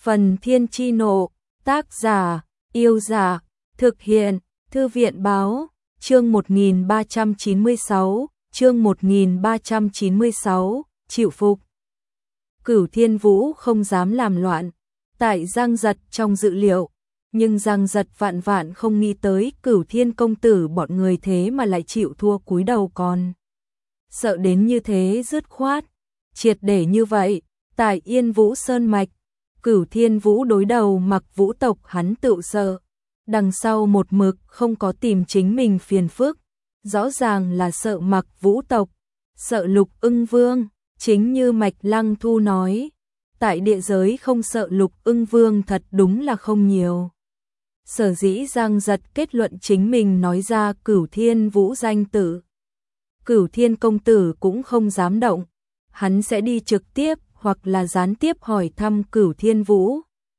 Phần Thiên Chi Nộ, tác giả, Yêu Giả, thực hiện, Thư viện Báo, chương 1396, chương 1396, chịu phục. Cửu Thiên Vũ không dám làm loạn, tại Giang Giật trong dự liệu, nhưng Giang Giật vạn vạn không nghĩ tới Cửu Thiên công tử bọn người thế mà lại chịu thua cúi đầu còn. Sợ đến như thế dứt khoát, triệt để như vậy, tại Yên Vũ Sơn Mạch, Cửu Thiên Vũ đối đầu Mặc Vũ tộc hắn tự sợ, đằng sau một mực không có tìm chính mình phiền phức, rõ ràng là sợ Mặc Vũ tộc, sợ Lục Ưng Vương, chính như Mạch Lăng Thu nói, tại địa giới không sợ Lục Ưng Vương thật đúng là không nhiều. Sở dĩ Giang Giật kết luận chính mình nói ra Cửu Thiên Vũ danh tử. Cửu Thiên công tử cũng không dám động, hắn sẽ đi trực tiếp hoặc là gián tiếp hỏi thăm Cửu Thiên Vũ.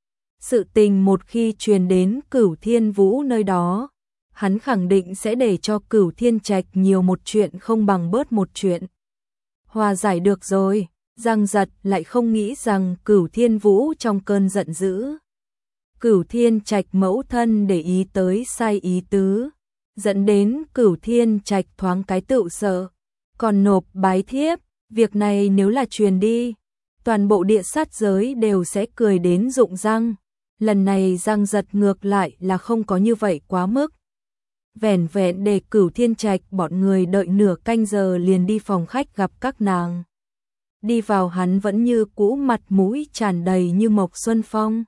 Sự tình một khi truyền đến Cửu Thiên Vũ nơi đó, hắn khẳng định sẽ để cho Cửu Thiên Trạch nhiều một chuyện không bằng bớt một chuyện. Hòa giải được rồi, Giang Giật lại không nghĩ rằng Cửu Thiên Vũ trong cơn giận dữ. Cửu Thiên Trạch mẫu thân để ý tới sai ý tứ, dẫn đến Cửu Thiên Trạch thoáng cái tự sợ, còn nộp bái thiếp, việc này nếu là truyền đi, toàn bộ địa sát giới đều sẽ cười đến rụng răng. Lần này Giang Giật ngược lại là không có như vậy quá mức. Vẻn vẹn để Cửu Thiên Trạch bọn người đợi nửa canh giờ liền đi phòng khách gặp các nàng. Đi vào hắn vẫn như cũ mặt mũi tràn đầy như Mộc Xuân Phong.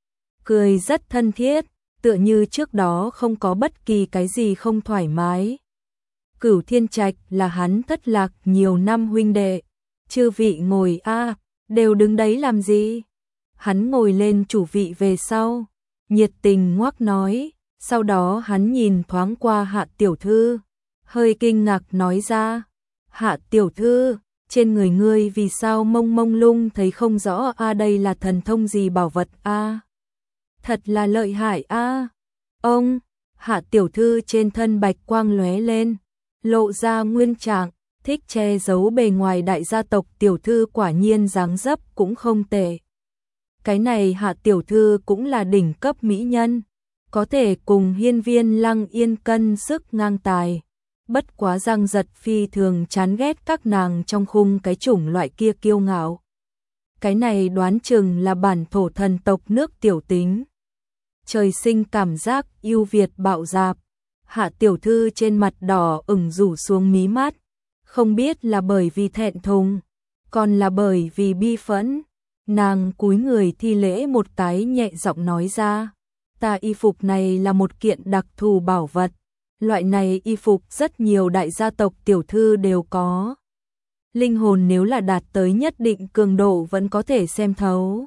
Cười rất thân thiết, tựa như trước đó không có bất kỳ cái gì không thoải mái. Cửu Thiên Trạch là hắn thất lạc nhiều năm huynh đệ. Chư vị ngồi a, đều đứng đấy làm gì? Hắn ngồi lên chủ vị về sau, nhiệt tình ngoác nói, sau đó hắn nhìn thoáng qua Hạ tiểu thư, hơi kinh ngạc nói ra, Hạ tiểu thư, trên người ngươi vì sao mông mông lung thấy không rõ a, đây là thần thông gì bảo vật a? Thật là lợi hại a. Ông, Hạ tiểu thư trên thân bạch quang lóe lên, lộ ra nguyên trạng, thích che giấu bề ngoài đại gia tộc tiểu thư quả nhiên dáng dấp cũng không tệ. Cái này Hạ tiểu thư cũng là đỉnh cấp mỹ nhân, có thể cùng Hiên Viên Lăng Yên cân sức ngang tài. Bất quá Giang Giật phi thường chán ghét các nàng trong khung cái chủng loại kia kiêu ngạo. Cái này đoán chừng là bản thổ thần tộc nước tiểu tính. Trời sinh cảm giác yêu Việt bạo dạp. Hạ tiểu thư trên mặt đỏ ửng rủ xuống mí mắt, không biết là bởi vì thẹn thùng, còn là bởi vì bi phẫn. Nàng cúi người thi lễ một cái nhẹ giọng nói ra, ta y phục này là một kiện đặc thù bảo vật, loại này y phục rất nhiều đại gia tộc tiểu thư đều có. Linh hồn nếu là đạt tới nhất định cường độ vẫn có thể xem thấu.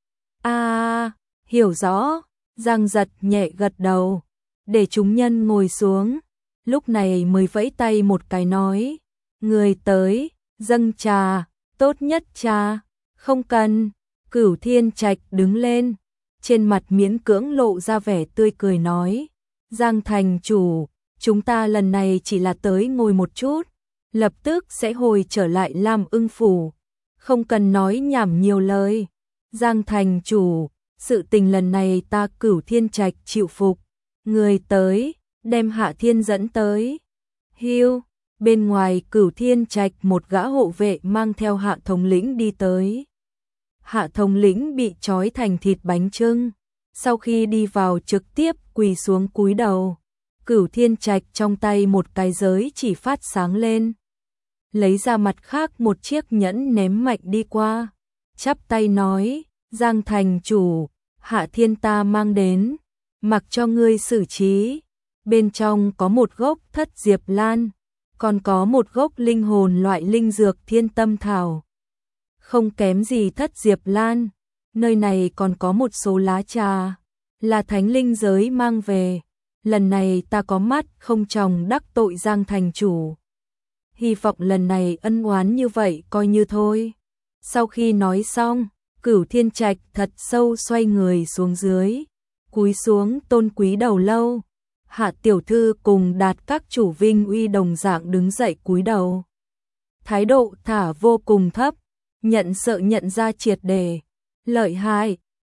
Hiểu rõ, Giang Giật nhẹ gật đầu, để chúng nhân ngồi xuống, lúc này mới vẫy tay một cái nói, người tới, dâng trà, tốt nhất trà. Không cần, Cửu Thiên Trạch đứng lên, trên mặt miễn cưỡng lộ ra vẻ tươi cười nói, Giang thành chủ, chúng ta lần này chỉ là tới ngồi một chút, lập tức sẽ hồi trở lại Lam Ưng phủ, không cần nói nhảm nhiều lời. Giang thành chủ, sự tình lần này ta Cửu Thiên Trạch chịu phục, người tới, đem Hạ Thiên dẫn tới. Hiu, bên ngoài Cửu Thiên Trạch một gã hộ vệ mang theo Hạ thống lĩnh đi tới. Hạ thống lĩnh bị trói thành thịt bánh chưng, sau khi đi vào trực tiếp quỳ xuống cúi đầu. Cửu Thiên Trạch trong tay một cái giới chỉ phát sáng lên, lấy ra mặt khác một chiếc nhẫn ném mạnh đi qua, chắp tay nói, Giang thành chủ, Hạ Thiên ta mang đến, mặc cho ngươi xử trí. Bên trong có một gốc thất diệp lan, còn có một gốc linh hồn loại linh dược thiên tâm thảo. Không kém gì thất diệp lan, nơi này còn có một số lá trà, là thánh linh giới mang về. Lần này ta có mắt không tròng đắc tội Giang thành chủ. Hy vọng lần này ân oán như vậy coi như thôi. Sau khi nói xong, Cửu Thiên Trạch thật sâu xoay người xuống dưới, cúi xuống tôn quý đầu lâu. Hạ tiểu thư cùng Đạt các chủ vinh uy đồng dạng đứng dậy cúi đầu. Thái độ thả vô cùng thấp, nhận sợ nhận ra triệt đề. Lợi hại,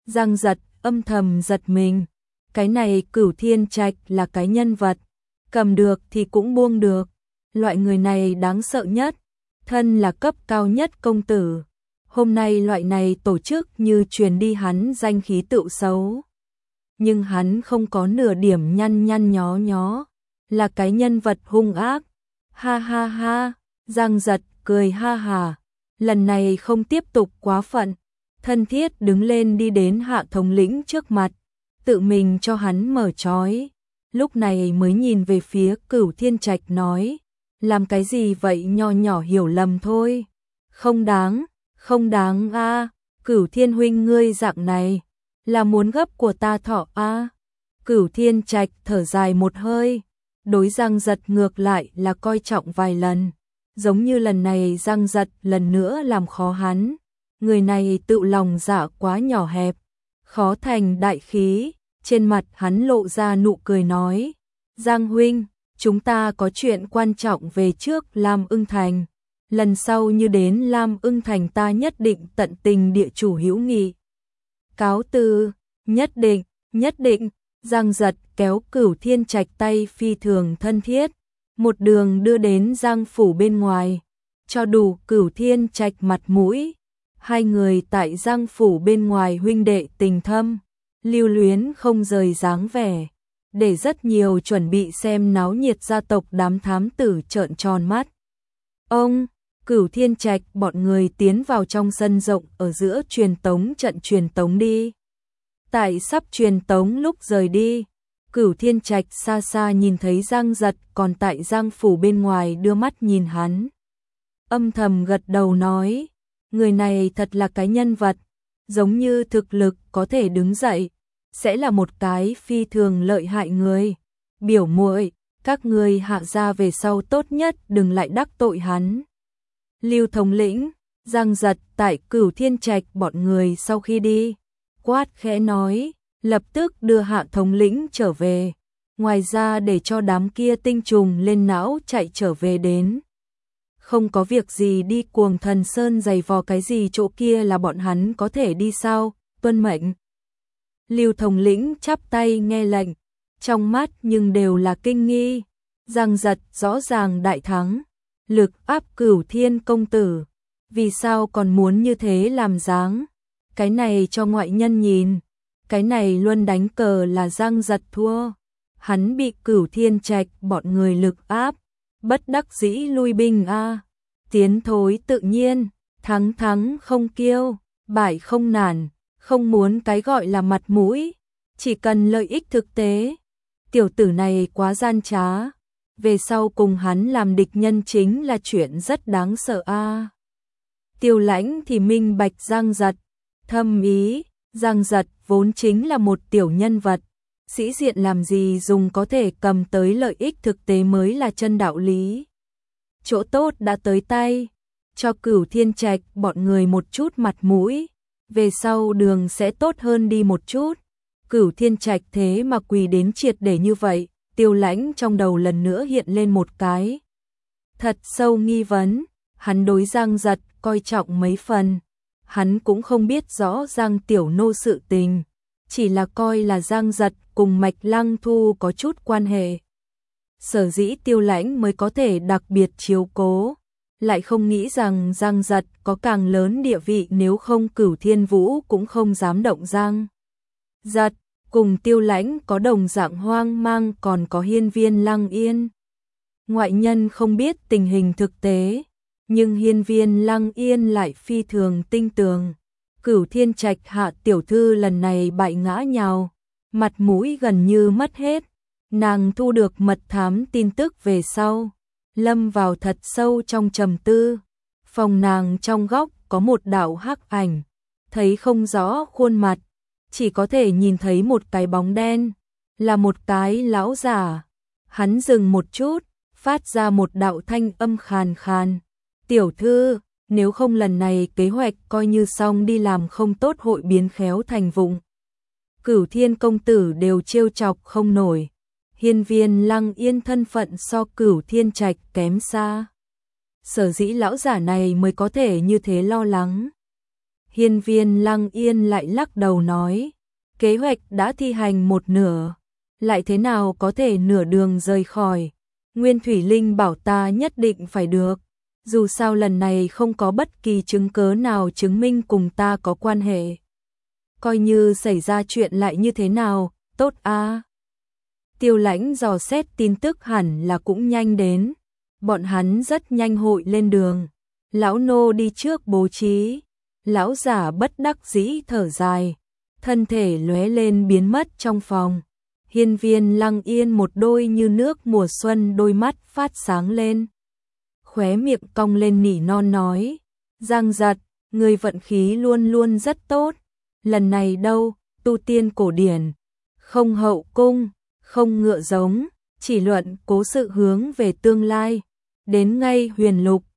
Giang Giật âm thầm giật mình. Cái này Cửu Thiên Trạch là cái nhân vật, cầm được thì cũng buông được. Loại người này đáng sợ nhất, thân là cấp cao nhất công tử. Hôm nay loại này tổ chức như truyền đi hắn danh khí tựu xấu. Nhưng hắn không có nửa điểm nhăn nhăn nhó nhó, là cái nhân vật hung ác. Ha ha ha, Giang Giật cười ha hà, lần này không tiếp tục quá phận. Thân thiết đứng lên đi đến Hạ thống lĩnh trước mặt, tự mình cho hắn mở trói. Lúc này mới nhìn về phía Cửu Thiên Trạch nói, làm cái gì vậy, nho nhỏ hiểu lầm thôi. Không đáng a. Cửu Thiên huynh ngươi dạng này, là muốn gấp của ta thọ a. Cửu Thiên Trạch thở dài một hơi, đối Giang Giật ngược lại là coi trọng vài lần. Giống như lần này Giang Giật lần nữa làm khó hắn. Người này tự lòng dạ quá nhỏ hẹp, khó thành đại khí. Trên mặt hắn lộ ra nụ cười nói, Giang huynh, chúng ta có chuyện quan trọng về trước Lam Ưng Thành. Lần sau như đến Lam Ưng Thành ta nhất định tận tình địa chủ hữu nghị. Cáo từ, nhất định. Giang Giật kéo Cửu Thiên Trạch tay phi thường thân thiết, một đường đưa đến Giang phủ bên ngoài, cho đủ Cửu Thiên Trạch mặt mũi. Hai người tại Giang phủ bên ngoài huynh đệ tình thâm, lưu luyến không rời dáng vẻ, để rất nhiều chuẩn bị xem náo nhiệt gia tộc đám thám tử trợn tròn mắt. Ông, Cửu Thiên Trạch bọn người tiến vào trong sân rộng ở giữa truyền tống trận truyền tống đi. Tại sắp truyền tống lúc rời đi, Cửu Thiên Trạch xa xa nhìn thấy Giang Giật còn tại Giang phủ bên ngoài đưa mắt nhìn hắn. Âm thầm gật đầu nói, người này thật là cái nhân vật, giống như thực lực có thể đứng dậy, sẽ là một cái phi thường lợi hại người. Biểu muội, các ngươi hạ gia về sau tốt nhất đừng lại đắc tội hắn. Lưu thống lĩnh, Giang Giật tại Cửu Thiên Trạch bọn người sau khi đi, quát khẽ nói, lập tức đưa Hạ thống lĩnh trở về. Ngoài ra để cho đám kia tinh trùng lên não chạy trở về đến. Không có việc gì đi Cuồng Thần Sơn giày vò cái gì, chỗ kia là bọn hắn có thể đi sao, tuân mệnh. Lưu thống lĩnh chắp tay nghe lệnh, trong mắt nhưng đều là kinh nghi. Giang Giật rõ ràng đại thắng, lực áp Cửu Thiên công tử, vì sao còn muốn như thế làm dáng? Cái này cho ngoại nhân nhìn, cái này luôn đánh cờ là Giang Giật thua. Hắn bị Cửu Thiên Trạch bọn người lực áp, bất đắc dĩ lui binh a. Tiến thối tự nhiên, thắng không kiêu, bại không nản, không muốn cái gọi là mặt mũi, chỉ cần lợi ích thực tế. Tiểu tử này quá gian trá, về sau cùng hắn làm địch nhân chính là chuyện rất đáng sợ a. Tiêu Lãnh thì minh bạch Giang Giật thâm ý. Giang Giật vốn chính là một tiểu nhân vật, sĩ diện làm gì dùng, có thể cầm tới lợi ích thực tế mới là chân đạo lý. Chỗ tốt đã tới tay, cho Cửu Thiên Trạch bọn người một chút mặt mũi, về sau đường sẽ tốt hơn đi một chút. Cửu Thiên Trạch thế mà quỳ đến triệt để như vậy, Tiêu Lãnh trong đầu lần nữa hiện lên một cái thật sâu nghi vấn. Hắn đối Giang Giật coi trọng mấy phần, hắn cũng không biết rõ Giang Tiểu Nô sự tình, chỉ là coi là Giang Giật cùng Mạch Lăng Thu có chút quan hệ. Sở dĩ Tiêu Lãnh mới có thể đặc biệt chiếu cố, lại không nghĩ rằng Giang Giật có càng lớn địa vị, nếu không Cửu Thiên Vũ cũng không dám động Giang Giật. Cùng Tiêu Lãnh có đồng dạng hoang mang còn có Hiên Viên Lăng Yên. Ngoại nhân không biết tình hình thực tế, nhưng Hiên Viên Lăng Yên lại phi thường tinh tường. Cửu Thiên Trạch Hạ tiểu thư lần này bại ngã nhào, mặt mũi gần như mất hết. Nàng thu được mật thám tin tức về sau, lâm vào thật sâu trong trầm tư. Phòng nàng trong góc có một đạo hắc ảnh, thấy không rõ khuôn mặt, chỉ có thể nhìn thấy một cái bóng đen, là một cái lão giả. Hắn dừng một chút, phát ra một đạo thanh âm khàn khàn. Tiểu thư, nếu không lần này kế hoạch coi như xong đi, làm không tốt hội biến khéo thành vụng. Cửu Thiên công tử đều trêu chọc không nổi. Hiên Viên Lăng Yên thân phận so Cửu Thiên Trạch kém xa, sở dĩ lão giả này mới có thể như thế lo lắng. Hiên Viên Lăng Yên lại lắc đầu nói, kế hoạch đã thi hành một nửa, lại thế nào có thể nửa đường rời khỏi. Nguyên Thủy Linh bảo ta nhất định phải được, dù sao lần này không có bất kỳ chứng cớ nào chứng minh cùng ta có quan hệ. Coi như xảy ra chuyện lại như thế nào, tốt a. Tiêu Lãnh dò xét tin tức hẳn là cũng nhanh đến, bọn hắn rất nhanh hội lên đường. Lão nô đi trước bố trí. Lão giả bất đắc dĩ thở dài, thân thể lóe lên biến mất trong phòng. Hiên Viên Lăng Yên một đôi như nước mùa xuân đôi mắt phát sáng lên. Khóe miệng cong lên nỉ non nói, Giang Giật, người vận khí luôn luôn rất tốt. Lần này đâu, tu tiên cổ điển, không hậu cung, không ngựa giống, chỉ luận cố sự hướng về tương lai. Đến ngay huyền lục,